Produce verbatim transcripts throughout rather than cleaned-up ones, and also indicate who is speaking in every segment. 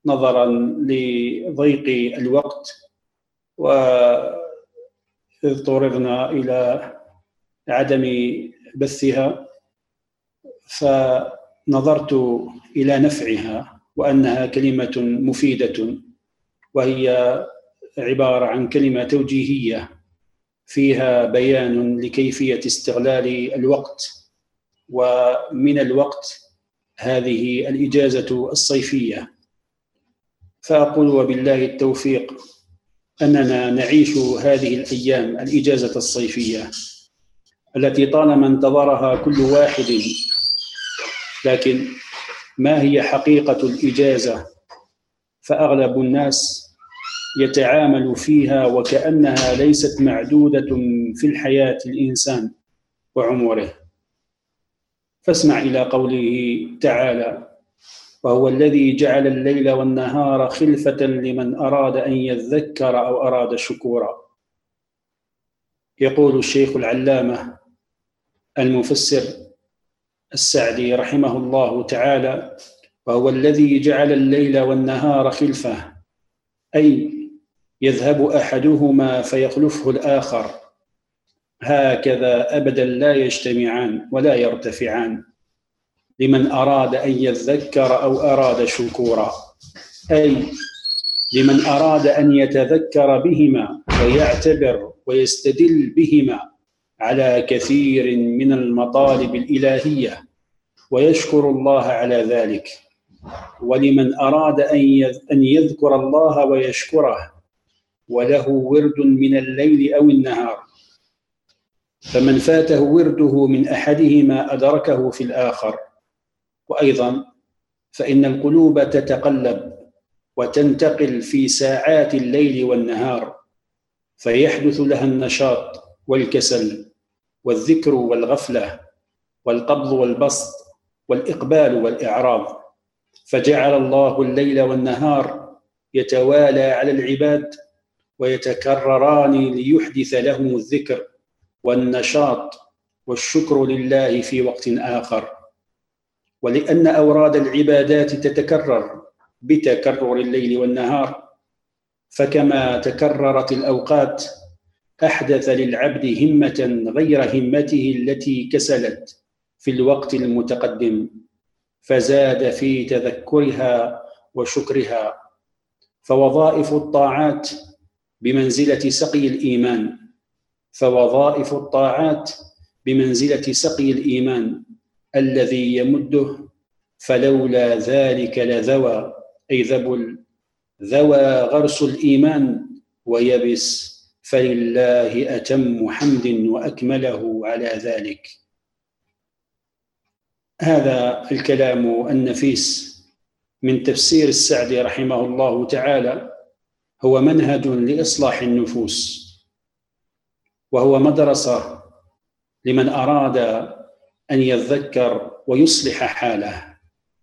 Speaker 1: نظرا لضيق الوقت وإذ اضطررنا إلى عدم بثها، فنظرت إلى نفعها وأنها كلمة مفيدة، وهي عبارة عن كلمة توجيهية فيها بيان لكيفية استغلال الوقت، ومن الوقت هذه الإجازة الصيفية. فأقول وبالله التوفيق أننا نعيش هذه الأيام الإجازة الصيفية التي طالما انتظرها كل واحد، لكن ما هي حقيقة الإجازة؟ فأغلب الناس يتعامل فيها وكأنها ليست معدودة في الحياة الإنسان وعمره. فاسمع إلى قوله تعالى: وهو الذي جعل الليل والنهار خلفة لمن أراد أن يذكر أو أراد شكورا. يقول الشيخ العلامة المفسر السعدي رحمه الله تعالى: وهو الذي جعل الليل والنهار خلفة، أي يذهب أحدهما فيخلفه الآخر، هكذا أبدا لا يجتمعان ولا يرتفعان، لمن أراد أن يذكر أو أراد شكورا، أي لمن أراد أن يتذكر بهما ويعتبر ويستدل بهما على كثير من المطالب الإلهية ويشكر الله على ذلك، ولمن أراد أن يذكر الله ويشكره وله ورد من الليل أو النهار، فمن فاته ورده من أحدهما أدركه في الآخر. وأيضا فإن القلوب تتقلب وتنتقل في ساعات الليل والنهار، فيحدث لها النشاط والكسل والذكر والغفلة والقبض والبسط والإقبال والإعراض، فجعل الله الليل والنهار يتوالى على العباد ويتكرران ليحدث لهم الذكر والنشاط والشكر لله في وقت آخر. ولأن أوراد العبادات تتكرر بتكرر الليل والنهار، فكما تكررت الأوقات أحدث للعبد همة غير همته التي كسلت في الوقت المتقدم، فزاد في تذكرها وشكرها. فوظائف الطاعات بمنزلة سقي الإيمان فوظائف الطاعات بمنزلة سقي الإيمان الذي يمده، فلولا ذلك لذوى، أي ذبل، ذوى غرس الإيمان ويبس، فلله أتم حمد وأكمله على ذلك. هذا الكلام النفيس من تفسير السعدي رحمه الله تعالى هو منهج لإصلاح النفوس، وهو مدرسة لمن أراد أن يذكر ويصلح حاله.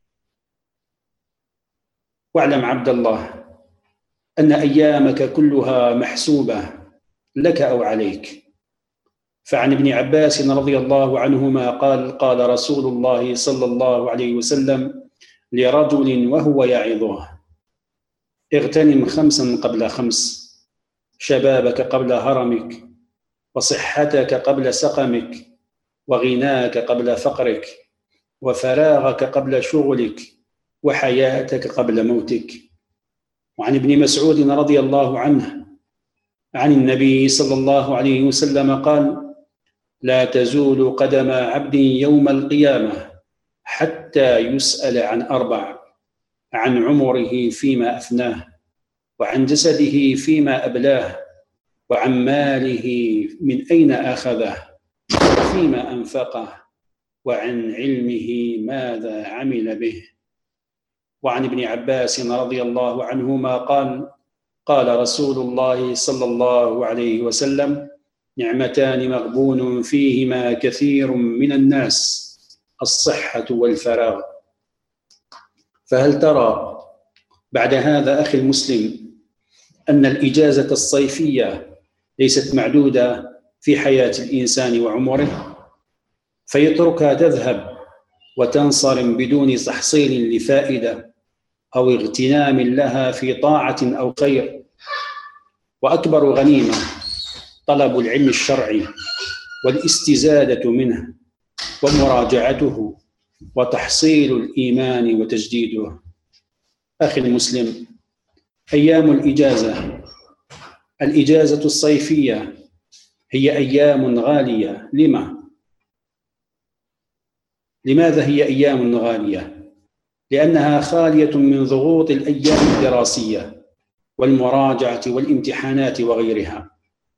Speaker 1: واعلم عبد الله أن أيامك كلها محسوبة لك أو عليك. فعن ابن عباس رضي الله عنهما قال: قال رسول الله صلى الله عليه وسلم لرجل وهو يعظه: اغتنم خمسا قبل خمس، شبابك قبل هرمك، وصحتك قبل سقمك، وغناك قبل فقرك، وفراغك قبل شغلك، وحياتك قبل موتك. وعن ابن مسعود رضي الله عنه عن النبي صلى الله عليه وسلم قال: لا تزول قدم عبد يوم القيامة حتى يسأل عن أربع: عن عمره فيما أفناه، وعن جسده فيما أبلاه، وعن ماله من أين أخذه، وفيما أنفقه، وعن علمه ماذا عمل به. وعن ابن عباس رضي الله عنهما قال: قال رسول الله صلى الله عليه وسلم: نعمتان مغبون فيهما كثير من الناس، الصحة والفراغ. فهل ترى بعد هذا أخي المسلم أن الإجازة الصيفية ليست معدودة في حياة الإنسان وعمره، فيتركها تذهب وتنصرم بدون تحصيل لفائدة، أو اغتنام لها في طاعة أو خير. وأكبر غنيمة طلب العلم الشرعي والاستزادة منه ومراجعته وتحصيل الإيمان وتجديده. أخي المسلم، أيام الإجازة الإجازة الصيفية هي أيام غالية. لما؟ لماذا هي أيام غالية؟ لأنها خالية من ضغوط الأيام الدراسية والمراجعة والامتحانات وغيرها،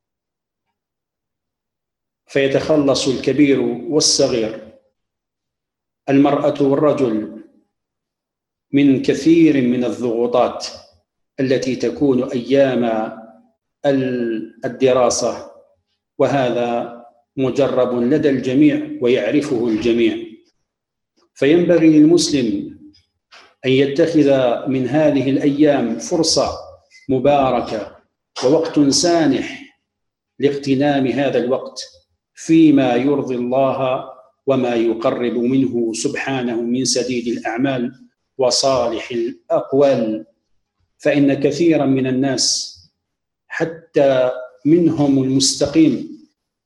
Speaker 1: فيتخلص الكبير والصغير، المرأة والرجل، من كثير من الضغوطات التي تكون أيام الدراسة، وهذا مجرب لدى الجميع ويعرفه الجميع. فينبغي للمسلم أن يتخذ من هذه الأيام فرصة مباركة ووقت سانح لاغتنام هذا الوقت فيما يرضي الله وما يقرب منه سبحانه من سديد الأعمال وصالح الأقوال. فإن كثيرا من الناس حتى منهم المستقيم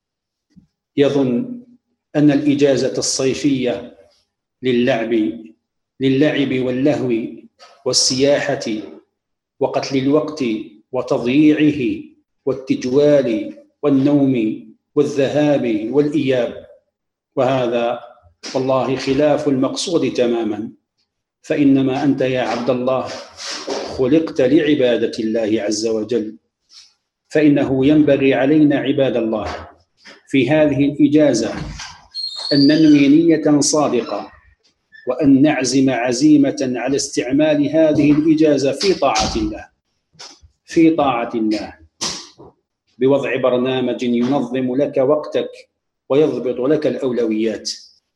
Speaker 1: يظن أن الإجازة الصيفية للعب للعب واللهو والسياحة وقتل الوقت وتضييعه والتجوال والنوم والذهاب والإياب، وهذا والله خلاف المقصود تماما. فإنما أنت يا عبد الله خلقت لعبادة الله عز وجل، فإنه ينبغي علينا عباد الله في هذه الإجازة أن ننوي نية صادقة وأن نعزم عزيمة على استعمال هذه الإجازة في طاعة الله في طاعة الله بوضع برنامج ينظم لك وقتك ويضبط لك الأولويات.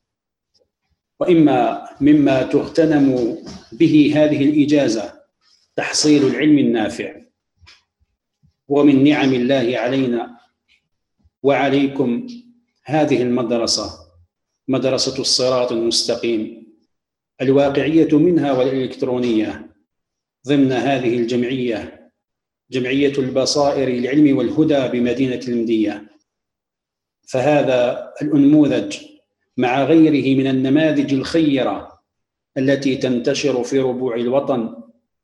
Speaker 1: وإما مما تغتنم به هذه الإجازة تحصيل العلم النافع، ومن نعم الله علينا وعليكم هذه المدرسة، مدرسة الصراط المستقيم، الواقعية منها والإلكترونية، ضمن هذه الجمعية، جمعية البصائر للعلم والهدى بمدينة المدية. فهذا الأنموذج مع غيره من النماذج الخيرة التي تنتشر في ربوع الوطن،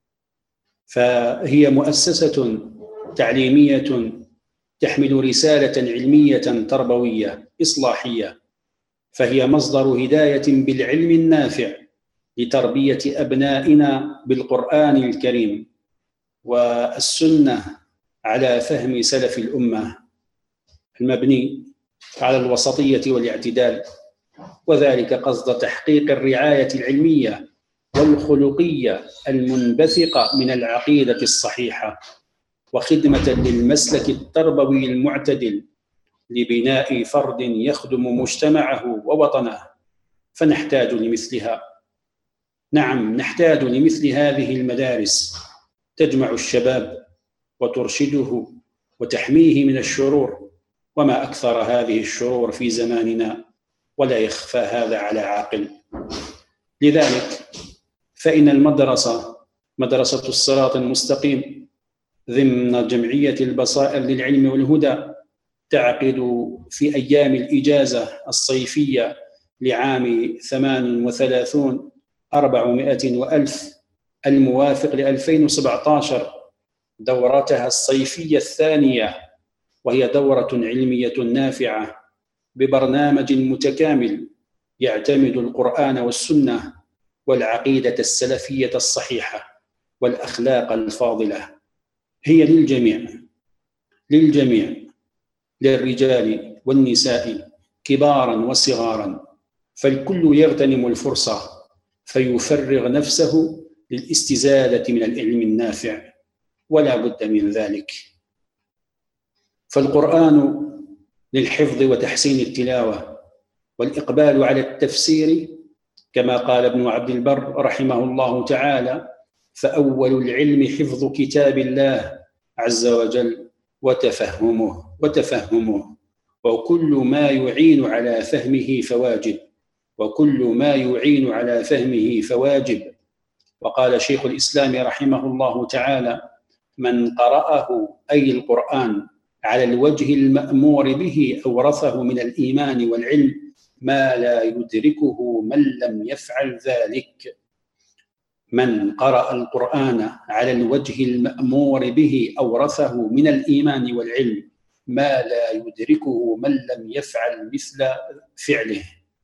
Speaker 1: فهي مؤسسة تعليمية تحمل رسالة علمية تربوية إصلاحية، فهي مصدر هداية بالعلم النافع لتربية أبنائنا بالقرآن الكريم والسنة على فهم سلف الأمة المبني على الوسطية والاعتدال، وذلك قصد تحقيق الرعاية العلمية والخلقية المنبثقة من العقيدة الصحيحة، وخدمة للمسلك التربوي المعتدل لبناء فرد يخدم مجتمعه ووطنه. فنحتاج لمثلها، نعم نحتاج لمثل هذه المدارس تجمع الشباب وترشده وتحميه من الشرور، وما أكثر هذه الشرور في زماننا، ولا يخفى هذا على عاقل. لذلك فإن المدرسة مدرسة الصراط المستقيم ضمن جمعية البصائر للعلم والهدى تعقد في أيام الإجازة الصيفية لعام ثمان وثلاثون أربعمائة وألف الموافق لألفين وسبعة عشر دورتها الصيفية الثانية، وهي دورة علمية نافعة ببرنامج متكامل يعتمد القرآن والسنة والعقيدة السلفية الصحيحة والأخلاق الفاضلة. هي للجميع للجميع للرجال والنساء كبارا وصغارا، فالكل يغتنم الفرصة فيفرغ نفسه للاستزادة من العلم النافع، ولا بد من ذلك. فالقرآن للحفظ وتحسين التلاوة والإقبال على التفسير، كما قال ابن عبد البر رحمه الله تعالى: فأول العلم حفظ كتاب الله عز وجل وتفهمه وتفهمه وكل ما يعين على فهمه فواجب وكل ما يعين على فهمه فواجب وقال شيخ الإسلام رحمه الله تعالى: من قرأه أي القرآن على الوجه المأمور به أورثه من الإيمان والعلم ما لا يدركه من لم يفعل ذلك. من قرأ القرآن على الوجه المأمور به أورثه من الإيمان والعلم ما لا يدركه من لم يفعل مثل فعله.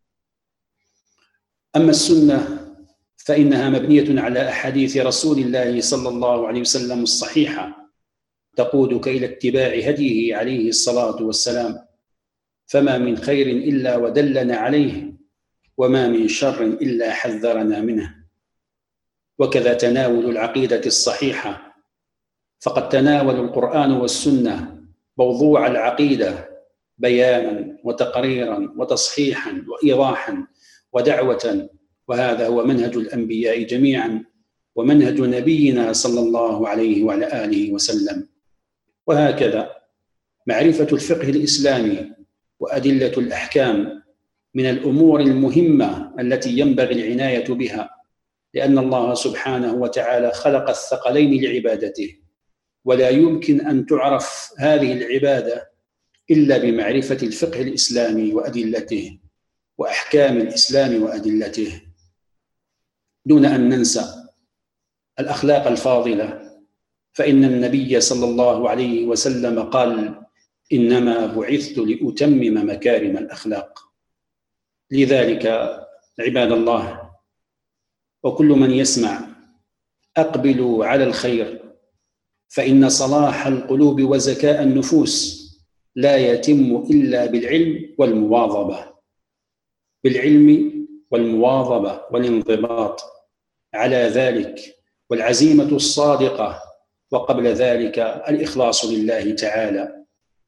Speaker 1: أما السنة فإنها مبنية على أحاديث رسول الله صلى الله عليه وسلم الصحيحة تقودك إلى اتباع هديه عليه الصلاة والسلام، فما من خير إلا ودلنا عليه، وما من شر إلا حذرنا منه. وكذا تناول العقيدة الصحيحة، فقد تناول القرآن والسنة موضوع العقيدة بيانا وتقريرا وتصحيحا وإيضاحا ودعوة، وهذا هو منهج الأنبياء جميعا ومنهج نبينا صلى الله عليه وعلى آله وسلم. وهكذا معرفة الفقه الإسلامي وأدلة الأحكام من الأمور المهمة التي ينبغي العناية بها، لأن الله سبحانه وتعالى خلق الثقلين لعبادته، ولا يمكن أن تعرف هذه العبادة إلا بمعرفة الفقه الإسلامي وأدلته وأحكام الإسلام وأدلته، دون أن ننسى الأخلاق الفاضلة، فإن النبي صلى الله عليه وسلم قال: إنما بعثت لأتمم مكارم الأخلاق. لذلك عباد الله وكل من يسمع، أقبلوا على الخير، فإن صلاح القلوب وزكاء النفوس لا يتم إلا بالعلم والمواظبة، بالعلم والمواظبة والانضباط على ذلك، والعزيمة الصادقة، وقبل ذلك الإخلاص لله تعالى.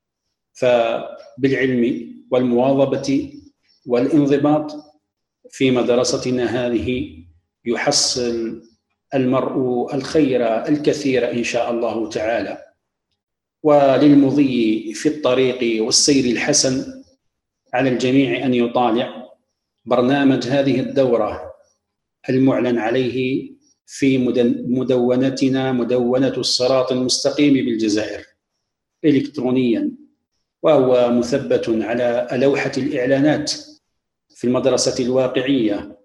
Speaker 1: فبالعلم والمواظبة والانضباط في مدرستنا هذه يحصل المرء الخير الكثير إن شاء الله تعالى. وللمضي في الطريق والسير الحسن على الجميع أن يطالع برنامج هذه الدورة المعلن عليه في مدونتنا، مدونة الصراط المستقيم بالجزائر، إلكترونيا، وهو مثبت على لوحة الإعلانات في المدرسة الواقعية.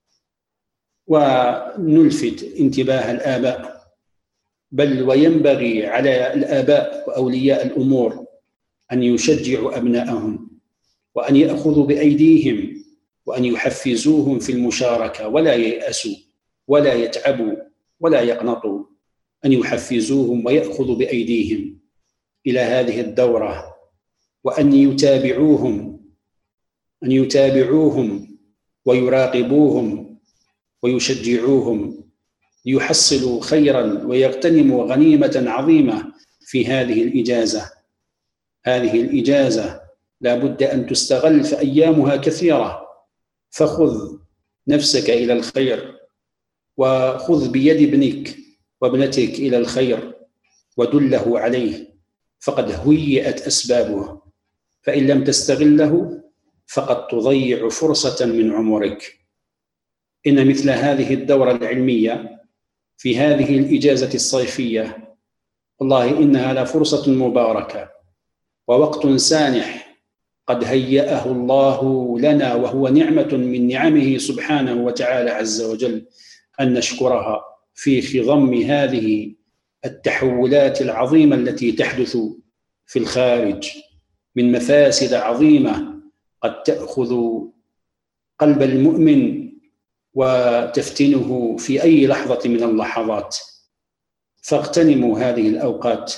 Speaker 1: ونلفت انتباه الآباء، بل وينبغي على الآباء وأولياء الأمور أن يشجعوا أبنائهم وأن يأخذوا بأيديهم وأن يحفزوهم في المشاركة، ولا ييأسوا ولا يتعبوا ولا يقنطوا، أن يحفزوهم ويأخذوا بأيديهم إلى هذه الدورة، وأن يتابعوهم أن يتابعوهم ويراقبوهم ويشجعوهم ليحصلوا خيرا ويغتنموا غنيمة عظيمة في هذه الإجازة. هذه الإجازة لا بد أن تستغل، فأيامها كثيرة، فخذ نفسك إلى الخير، وخذ بيد ابنك وابنتك إلى الخير ودله عليه، فقد هيئت أسبابه، فإن لم تستغله فقد تضيع فرصة من عمرك. إن مثل هذه الدورة العلمية في هذه الإجازة الصيفية والله إنها لفرصة مباركة ووقت سانح قد هيأه الله لنا، وهو نعمة من نعمه سبحانه وتعالى عز وجل، أن نشكرها في خضم هذه التحولات العظيمة التي تحدث في الخارج من مفاسد عظيمة قد تأخذ قلب المؤمن وتفتنه في أي لحظة من اللحظات. فاغتنموا هذه الأوقات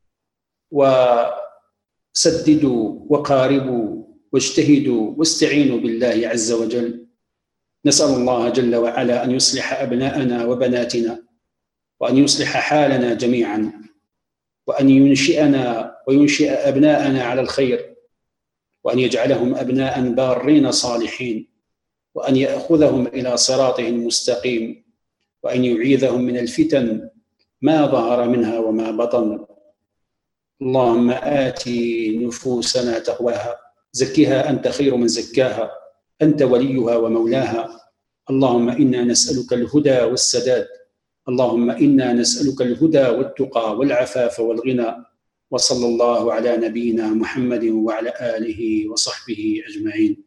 Speaker 1: وسددوا وقاربوا واجتهدوا واستعينوا بالله عز وجل. نسأل الله جل وعلا أن يصلح أبناءنا وبناتنا، وأن يصلح حالنا جميعا، وأن ينشئنا وينشئ أبناءنا على الخير، وأن يجعلهم أبناء بارين صالحين، وأن يأخذهم إلى صراطه المستقيم، وأن يعيذهم من الفتن ما ظهر منها وما بطن. اللهم آت نفوسنا تقواها، زكها أنت خير من زكاها، أنت وليها ومولاها. اللهم إنا نسألك الهدى والسداد. اللهم إنا نسألك الهدى والتقى والعفاف والغنى. وصلى الله على نبينا محمد وعلى آله وصحبه أجمعين.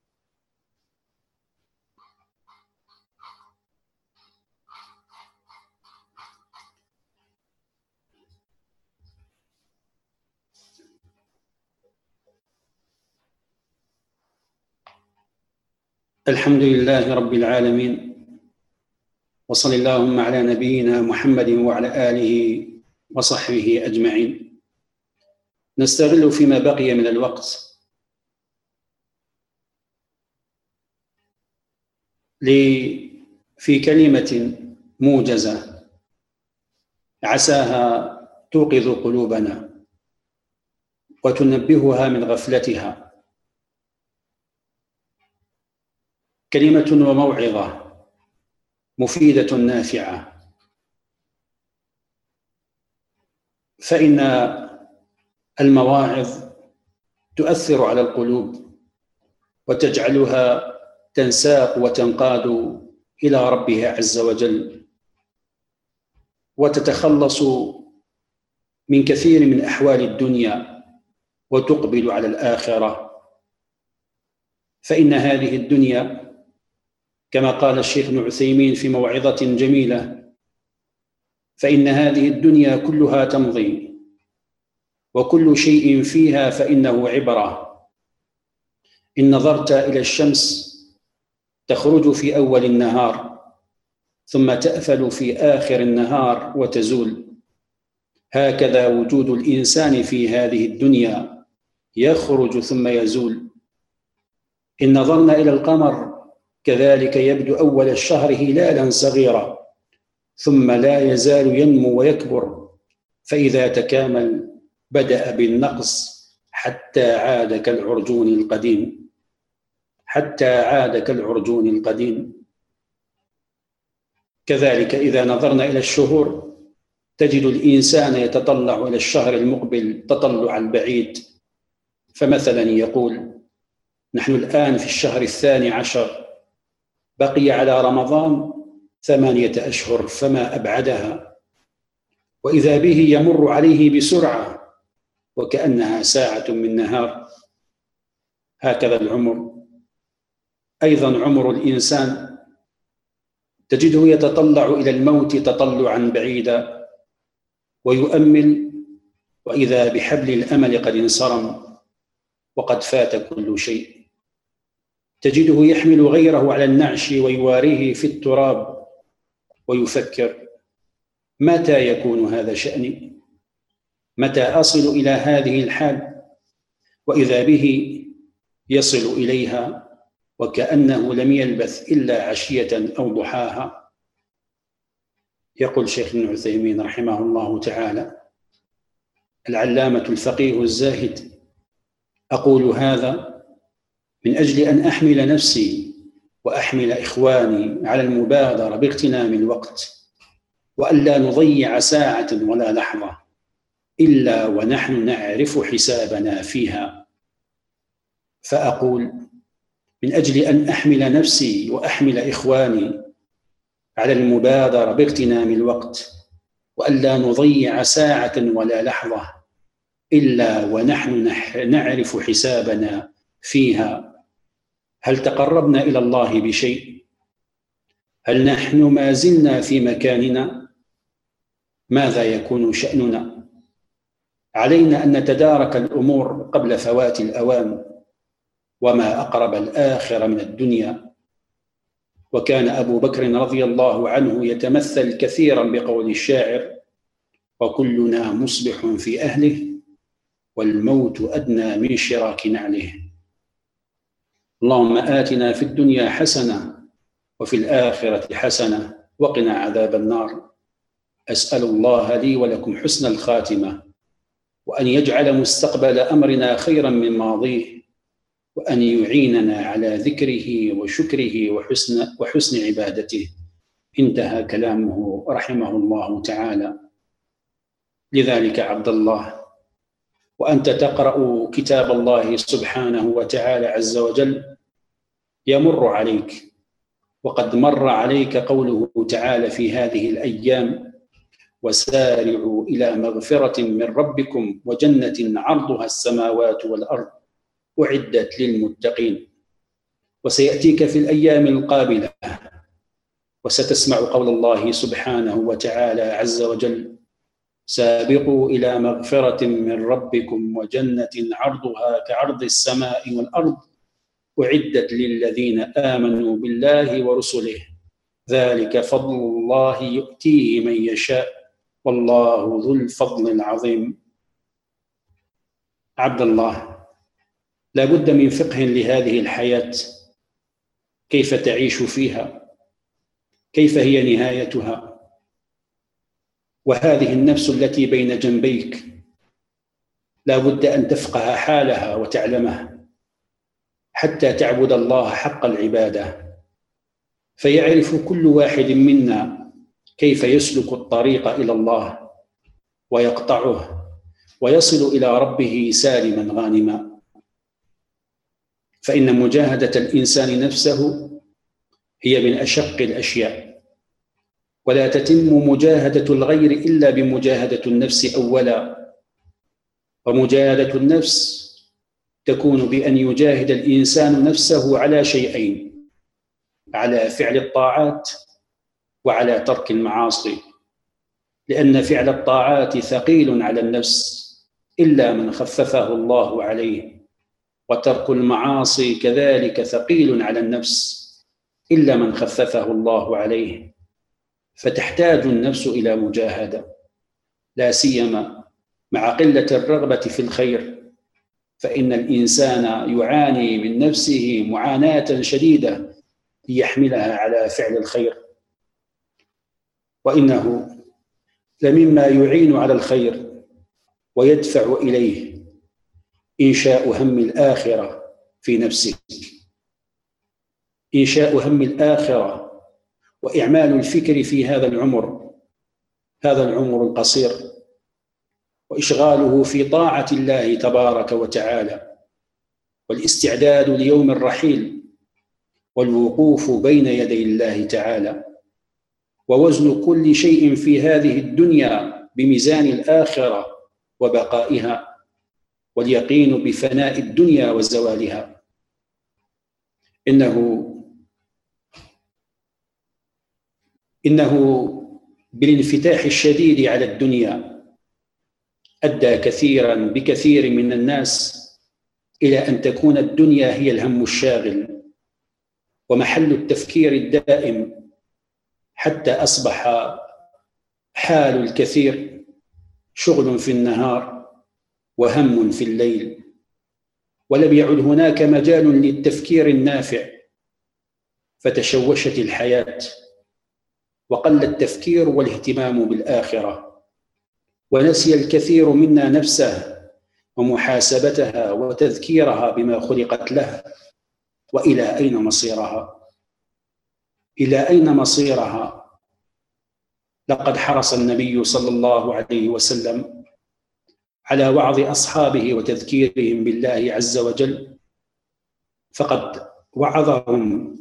Speaker 1: الحمد لله رب العالمين، وصل اللهم على نبينا محمد وعلى آله وصحبه أجمعين. نستغل فيما بقي من الوقت في كلمة موجزة عساها توقظ قلوبنا وتنبهها من غفلتها. كلمة وموعظة مفيدة نافعة، فإن المواعظ تؤثر على القلوب وتجعلها تنساق وتنقاد إلى ربها عز وجل، وتتخلص من كثير من أحوال الدنيا وتقبل على الآخرة. فإن هذه الدنيا كما قال الشيخ ابن عثيمين في موعظة جميلة: فإن هذه الدنيا كلها تمضي وكل شيء فيها فإنه عبرة. إن نظرت إلى الشمس تخرج في أول النهار ثم تأفل في آخر النهار وتزول، هكذا وجود الإنسان في هذه الدنيا يخرج ثم يزول. إن نظرنا إلى القمر كذلك يبدو أول الشهر هلالا صغيرا ثم لا يزال ينمو ويكبر، فإذا تكامل بدأ بالنقص حتى عاد كالعرجون القديم حتى عاد كالعرجون القديم. كذلك إذا نظرنا إلى الشهور تجد الإنسان يتطلع إلى الشهر المقبل تطلعا البعيد، فمثلا يقول: نحن الآن في الشهر الثاني عشر، بقي على رمضان ثمانية أشهر فما أبعدها، وإذا به يمر عليه بسرعة وكأنها ساعة من نهار. هكذا العمر. أيضا عمر الإنسان تجده يتطلع إلى الموت تطلعا بعيدا ويؤمل، وإذا بحبل الأمل قد انصرم وقد فات كل شيء. تجده يحمل غيره على النعش ويواريه في التراب ويفكر: متى يكون هذا شأني؟ متى أصل إلى هذه الحال؟ وإذا به يصل إليها وكأنه لم يلبث إلا عشية أو ضحاها. يقول شيخ ابن عثيمين رحمه الله تعالى العلامة الفقيه الزاهد: أقول هذا من أجل أن أحمل نفسي وأحمل إخواني على المبادرة باغتنام الوقت، وألا نضيع ساعة ولا لحظة إلا ونحن نعرف حسابنا فيها. فأقول من أجل أن أحمل نفسي وأحمل إخواني على المبادرة باغتنام الوقت، وألا نضيع ساعة ولا لحظة إلا ونحن نعرف حسابنا فيها. هل تقربنا إلى الله بشيء؟ هل نحن ما زلنا في مكاننا؟ ماذا يكون شأننا؟ علينا أن نتدارك الأمور قبل فوات الأوان، وما أقرب الآخرة من الدنيا. وكان أبو بكر رضي الله عنه يتمثل كثيرا بقول الشاعر: وكلنا مصبح في أهله والموت أدنى من شراك نعله. اللهم آتنا في الدنيا حسنة وفي الآخرة حسنة وقنا عذاب النار. أسأل الله لي ولكم حسن الخاتمة، وأن يجعل مستقبل أمرنا خيرا من ماضيه، وأن يعيننا على ذكره وشكره وحسن, وحسن عبادته. انتهى كلامه رحمه الله تعالى. لذلك عبد الله، وأنت تقرأ كتاب الله سبحانه وتعالى عز وجل، يمر عليك وقد مر عليك قوله تعالى في هذه الأيام: وسارعوا إلى مغفرة من ربكم وجنة عرضها السماوات والأرض أعدت للمتقين. وسيأتيك في الأيام القابلة وستسمع قول الله سبحانه وتعالى عز وجل: سابقوا إلى مغفرة من ربكم وجنة عرضها كعرض السماء والأرض أعدت للذين آمنوا بالله ورسله ذلك فضل الله يؤتيه من يشاء والله ذو الفضل العظيم. عبد الله، لا بد من فقه لهذه الحياة، كيف تعيش فيها، كيف هي نهايتها. وهذه النفس التي بين جنبيك لا بد أن تفقه حالها وتعلمها حتى تعبد الله حق العبادة، فيعرف كل واحد منا كيف يسلك الطريق إلى الله ويقطعه ويصل إلى ربه سالما غانما. فإن مجاهدة الإنسان نفسه هي من أشق الأشياء، ولا تتم مجاهدة الغير إلا بمجاهدة النفس أولا. ومجاهدة النفس تكون بأن يجاهد الإنسان نفسه على شيئين: على فعل الطاعات وعلى ترك المعاصي، لأن فعل الطاعات ثقيل على النفس إلا من خففه الله عليه، وترك المعاصي كذلك ثقيل على النفس إلا من خففه الله عليه. فتحتاج النفس إلى مجاهدة، لا سيما مع قلة الرغبة في الخير، فإن الإنسان يعاني من نفسه معاناة شديدة ليحملها على فعل الخير. وإنه لمما يعين على الخير ويدفع إليه إنشاء هم الآخرة في نفسك، إنشاء هم الآخرة وإعمال الفكر في هذا العمر هذا العمر القصير، وإشغاله في طاعة الله تبارك وتعالى، والاستعداد ليوم الرحيل، والوقوف بين يدي الله تعالى، ووزن كل شيء في هذه الدنيا بميزان الآخرة وبقائها، واليقين بفناء الدنيا وزوالها. إنه إنه بالانفتاح الشديد على الدنيا أدى كثيرا بكثير من الناس إلى أن تكون الدنيا هي الهم الشاغل ومحل التفكير الدائم، حتى أصبح حال الكثير شغل في النهار وهم في الليل، ولم يعد هناك مجال للتفكير النافع، فتشوشت الحياة وقل التفكير والاهتمام بالآخرة، ونسي الكثير منا نفسه ومحاسبتها وتذكيرها بما خلقت له، وإلى أين مصيرها إلى أين مصيرها. لقد حرص النبي صلى الله عليه وسلم على وعظ أصحابه وتذكيرهم بالله عز وجل، فقد وعظهم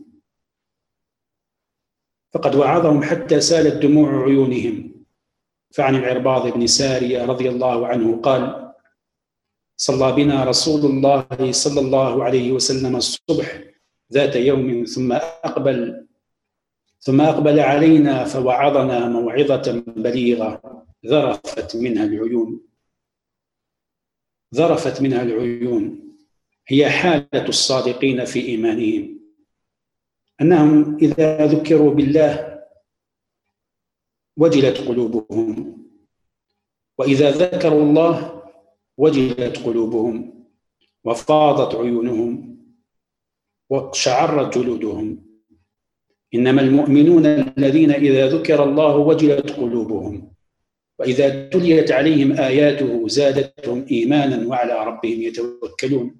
Speaker 1: فقد وعظهم حتى سالت دموع عيونهم. فعن العرباض بن سارية رضي الله عنه قال: صلى بنا رسول الله صلى الله عليه وسلم الصبح ذات يوم ثم أقبل ثم أقبل علينا فوعظنا موعظة بليغة ذرفت منها العيون ذرفت منها العيون هي حالة الصادقين في إيمانهم، أنهم إذا ذكروا بالله وجلت قلوبهم، وإذا ذكروا الله وجلت قلوبهم وفاضت عيونهم واقشعرت جلودهم. إنما المؤمنون الذين إذا ذكر الله وجلت قلوبهم وإذا تليت عليهم آياته زادتهم إيمانا وعلى ربهم يتوكلون.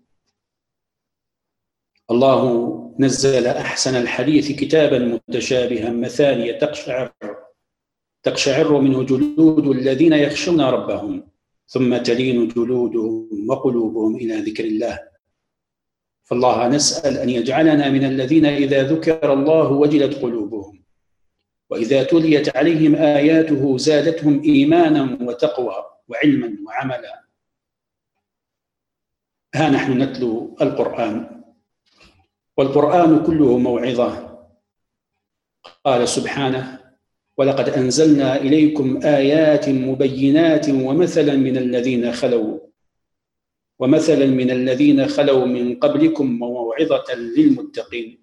Speaker 1: الله نزل أحسن الحديث كتابا متشابها مثانية تقشعر تقشعر منه جلود الذين يخشون ربهم ثم تلين جلودهم وقلوبهم إلى ذكر الله. فالله نسأل أن يجعلنا من الذين إذا ذكر الله وجلت قلوبهم وإذا تليت عليهم آياته زادتهم إيمانا وتقوى وعلما وعملا. ها نحن نتلو القرآن، والقرآن كله موعظة. قال سبحانه: ولقد أنزلنا إليكم آيات مبينات ومثلا من الذين خلوا ومثلا من الذين خلوا من قبلكم وموعظة للمتقين.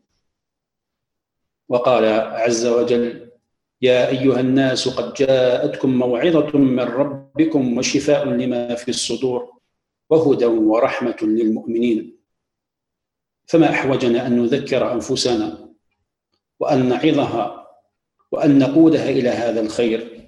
Speaker 1: وقال عز وجل: يا أيها الناس قد جاءتكم موعظة من ربكم وشفاء لما في الصدور وهدى ورحمة للمؤمنين. فما أحوجنا أن نذكر أنفسنا وأن نعظها وأن نقودها إلى هذا الخير.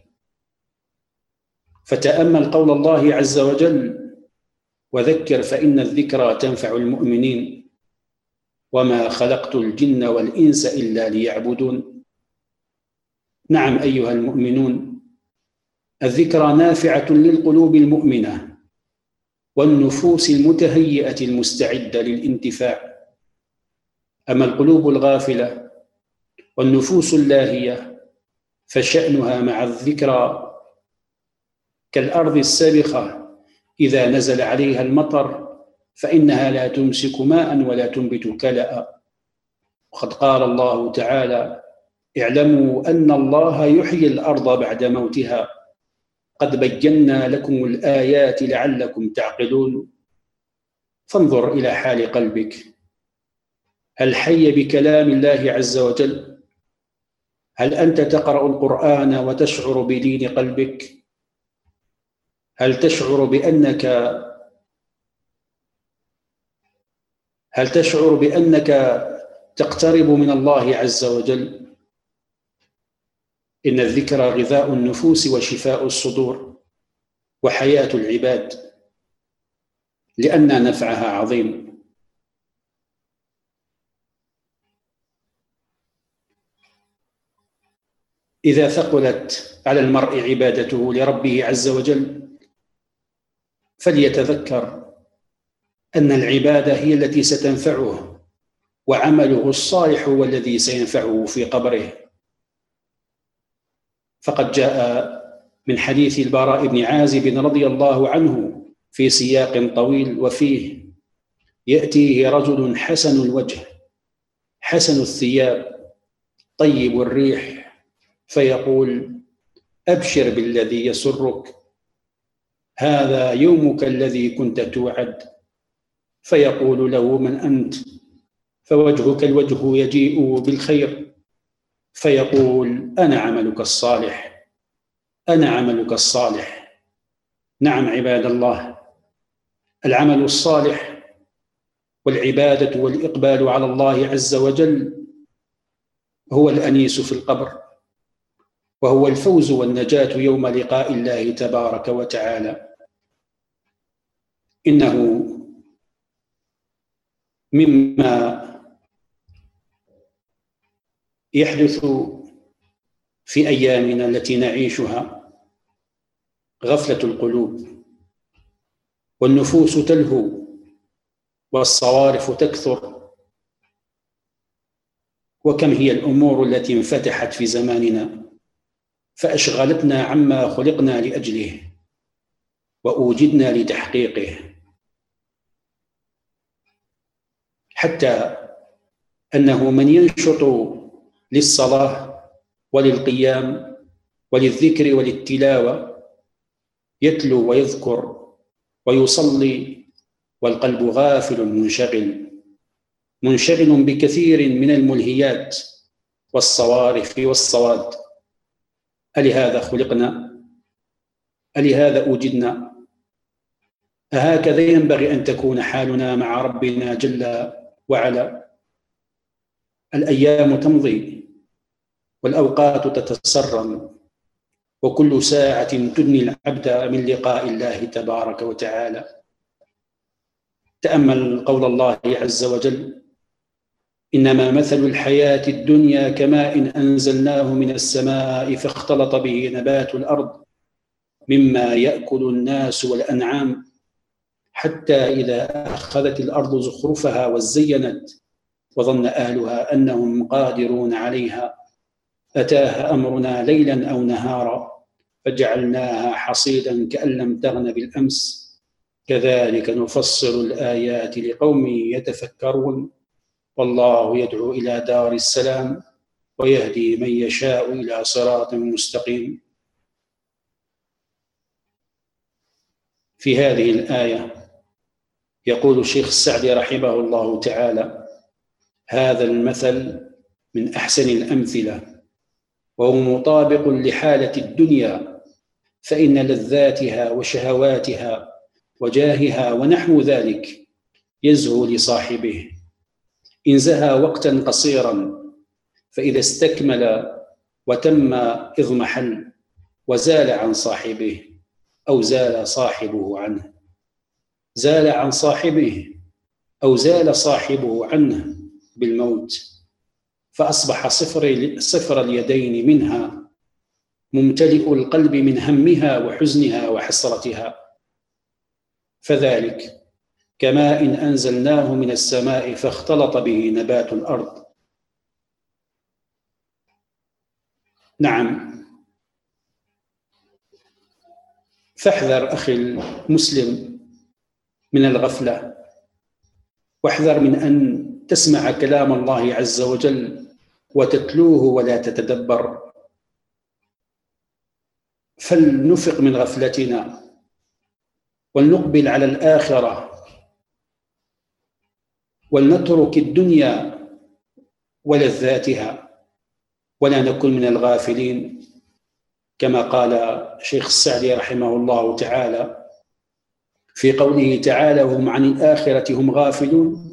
Speaker 1: فتأمل قول الله عز وجل: وذكر فإن الذكرى تنفع المؤمنين وما خلقت الجن والإنس إلا ليعبدون. نعم أيها المؤمنون، الذكرى نافعة للقلوب المؤمنة والنفوس المتهيئة المستعدة للانتفاع. أما القلوب الغافلة والنفوس اللاهية فشأنها مع الذكرى كالأرض السابخة إذا نزل عليها المطر فإنها لا تمسك ماء ولا تنبت كلأ. وقد قال الله تعالى: اعلموا أن الله يحيي الأرض بعد موتها قد بينا لكم الآيات لعلكم تعقلون. فانظر إلى حال قلبك، هل حي بكلام الله عز وجل؟ هل أنت تقرأ القرآن وتشعر بلين قلبك؟ هل تشعر بأنك هل تشعر بأنك تقترب من الله عز وجل؟ إن الذكر غذاء النفوس وشفاء الصدور وحياة العباد، لأن نفعها عظيم. إذا ثقلت على المرء عبادته لربه عز وجل فليتذكر أن العبادة هي التي ستنفعه، وعمله الصالح هو الذي سينفعه في قبره. فقد جاء من حديث البراء بن عازب رضي الله عنه في سياق طويل وفيه: يأتيه رجل حسن الوجه حسن الثياب طيب الريح فيقول: أبشر بالذي يسرك، هذا يومك الذي كنت توعد. فيقول له: من أنت؟ فوجهك الوجه يجيء بالخير. فيقول: أنا عملك الصالح أنا عملك الصالح. نعم عباد الله، العمل الصالح والعبادة والإقبال على الله عز وجل هو الأنيس في القبر، وهو الفوز والنجاة يوم لقاء الله تبارك وتعالى. إنه مما يحدث في أيامنا التي نعيشها غفلة القلوب، والنفوس تلهو والصوارف تكثر. وكم هي الأمور التي انفتحت في زماننا فأشغلتنا عما خلقنا لأجله وأوجدنا لتحقيقه، حتى أنه من ينشط للصلاة وللقيام وللذكر وللتلاوة يتلو ويذكر ويصلي والقلب غافل منشغل منشغل بكثير من الملهيات والصوارف والصواد. ألهذا خلقنا؟ ألهذا أوجدنا؟ أهكذا ينبغي أن تكون حالنا مع ربنا جل وعلا؟ الأيام تمضي والأوقات تتسرم، وكل ساعة تدني العبد من لقاء الله تبارك وتعالى. تأمل قول الله عز وجل: إنما مثل الحياة الدنيا كماء أنزلناه من السماء فاختلط به نبات الأرض مما يأكل الناس والأنعام حتى إذا أخذت الأرض زخرفها وزينت وظن أهلها أنهم قادرون عليها أتاها أمرنا ليلا أو نهارا فجعلناها حصيدا كأن لم تغن بالأمس كذلك نفصل الآيات لقوم يتفكرون والله يدعو إلى دار السلام ويهدي من يشاء إلى صراط مستقيم. في هذه الآية يقول الشيخ السعدي رحمه الله تعالى: هذا المثل من أحسن الأمثلة وهو مطابق لحالة الدنيا، فإن لذاتها وشهواتها وجاهها ونحو ذلك يزهو لصاحبه إن زهى وقتا قصيرا، فإذا استكمل وتم اضمحل وزال عن صاحبه أو زال صاحبه عنه زال عن صاحبه أو زال صاحبه عنه بالموت، فأصبح صفر, صفر اليدين منها، ممتلئ القلب من همها وحزنها وحسرتها. فذلك كماء إن أنزلناه من السماء فاختلط به نبات الأرض. نعم، فاحذر أخي المسلم من الغفلة، واحذر من أن تسمع كلام الله عز وجل وتتلوه ولا تتدبر. فلنفق من غفلتنا ولنقبل على الآخرة ولنترك الدنيا ولذاتها ولا نكن من الغافلين، كما قال شيخ السعدي رحمه الله تعالى في قوله تعالى: وهم عن الآخرة هم غافلون.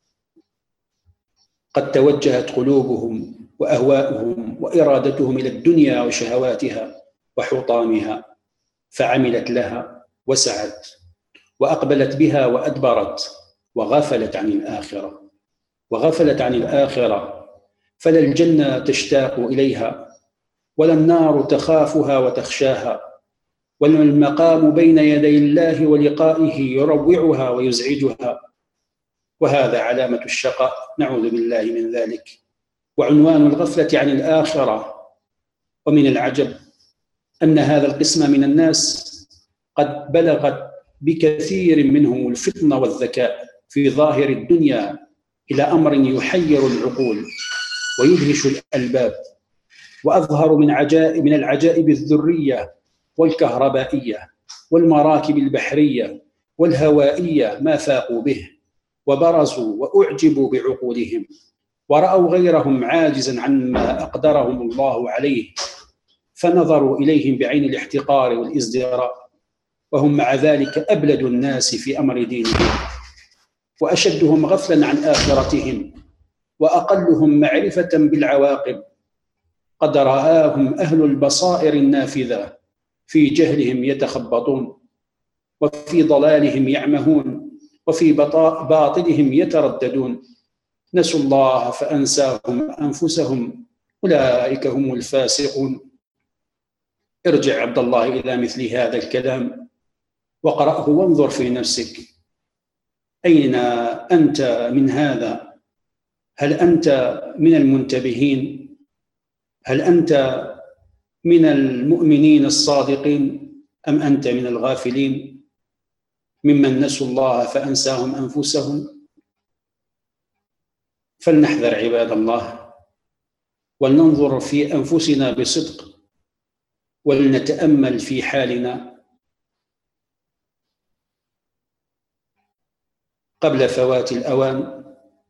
Speaker 1: قد توجهت قلوبهم وأهواؤهم وإرادتهم إلى الدنيا وشهواتها وحطامها، فعملت لها وسعت وأقبلت بها وأدبرت وغفلت عن الآخرة وغفلت عن الآخرة فلا الجنة تشتاق إليها ولا النار تخافها وتخشاها ولا المقام بين يدي الله ولقائه يروعها ويزعجها، وهذا علامة الشقاء، نعوذ بالله من ذلك، وعنوان الغفلة عن الآخرة. ومن العجب أن هذا القسم من الناس قد بلغت بكثير منهم الفطنة والذكاء في ظاهر الدنيا إلى أمر يحير العقول ويدهش الألباب، وأظهر من عجائب من العجائب الذرية والكهربائية والمراكب البحرية والهوائية ما فاقوا به، وبرزوا وأعجبوا بعقولهم ورأوا غيرهم عاجزا عما أقدرهم الله عليه، فنظروا إليهم بعين الاحتقار والازدراء، وهم مع ذلك أبلد الناس في أمر دينهم وأشدهم غفلا عن آخرتهم وأقلهم معرفة بالعواقب. قد رآهم أهل البصائر النافذة في جهلهم يتخبطون وفي ضلالهم يعمهون وفي باطلهم يترددون، نسوا الله فأنساهم أنفسهم، أولئك هم الفاسقون. ارجع عبد الله إلى مثل هذا الكلام وقرأه وانظر في نفسك، أين أنت من هذا؟ هل أنت من المنتبهين؟ هل أنت من المؤمنين الصادقين أم أنت من الغافلين ممن نسوا الله فأنساهم أنفسهم؟ فلنحذر عباد الله ولننظر في أنفسنا بصدق ولنتأمل في حالنا قبل فوات الأوان،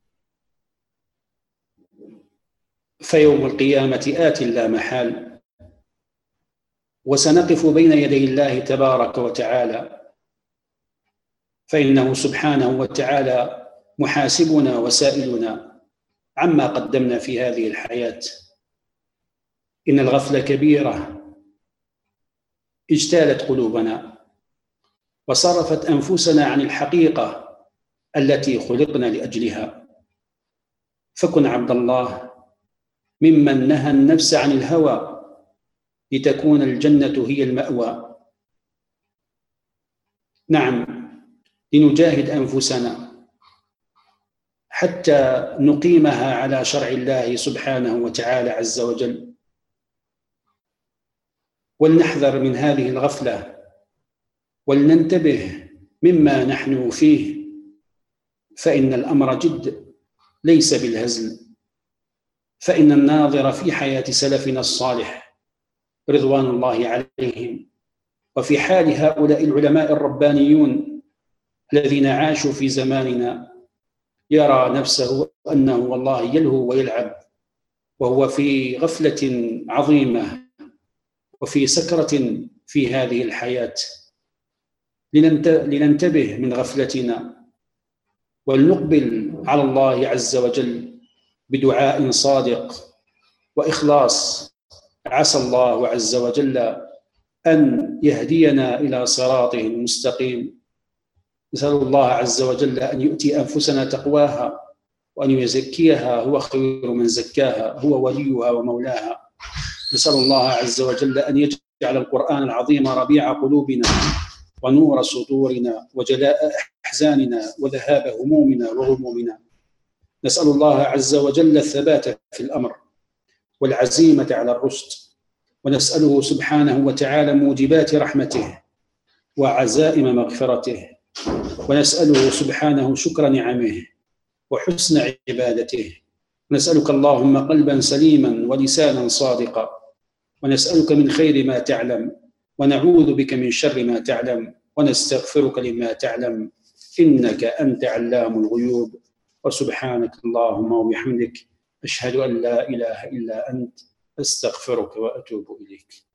Speaker 1: فيوم القيامة آت لا محال، وسنقف بين يدي الله تبارك وتعالى، فإنه سبحانه وتعالى محاسبنا وسائلنا عما قدمنا في هذه الحياة. إن الغفلة كبيرة اجتالت قلوبنا وصرفت أنفسنا عن الحقيقة التي خلقنا لأجلها. فكن عبد الله ممن نهى النفس عن الهوى لتكون الجنة هي المأوى. نعم، لنجاهد أنفسنا حتى نقيمها على شرع الله سبحانه وتعالى عز وجل. ولنحذر من هذه الغفلة، ولننتبه مما نحن فيه، فإن الأمر جد ليس بالهزل. فإن الناظر في حياة سلفنا الصالح رضوان الله عليهم، وفي حال هؤلاء العلماء الربانيون الذين عاشوا في زماننا، يرى نفسه أنه والله يلهو ويلعب، وهو في غفلة عظيمة وفي سكرة في هذه الحياة. لننتبه من غفلتنا، ولنقبل على الله عز وجل بدعاء صادق وإخلاص، عسى الله عز وجل أن يهدينا إلى صراطه المستقيم. نسأل الله عز وجل أن يؤتي أنفسنا تقواها، وأن يزكيها، هو خير من زكاها، هو وليها ومولاها. نسأل الله عز وجل أن يجعل القرآن العظيم ربيع قلوبنا ونور صدورنا وجلاء أحزاننا وذهاب همومنا وغمومنا. نسأل الله عز وجل الثبات في الأمر والعزيمة على الرشد، ونسأله سبحانه وتعالى موجبات رحمته وعزائم مغفرته، ونسأله سبحانه شكر نعمه وحسن عبادته. نسألك اللهم قلبا سليما ولسانا صادقا، ونسألك من خير ما تعلم، ونعوذ بك من شر ما تعلم، ونستغفرك لما تعلم، إنك أنت علام الغيوب. وسبحانك اللهم وبحمدك، أشهد أن لا إله إلا أنت، أستغفرك وأتوب إليك.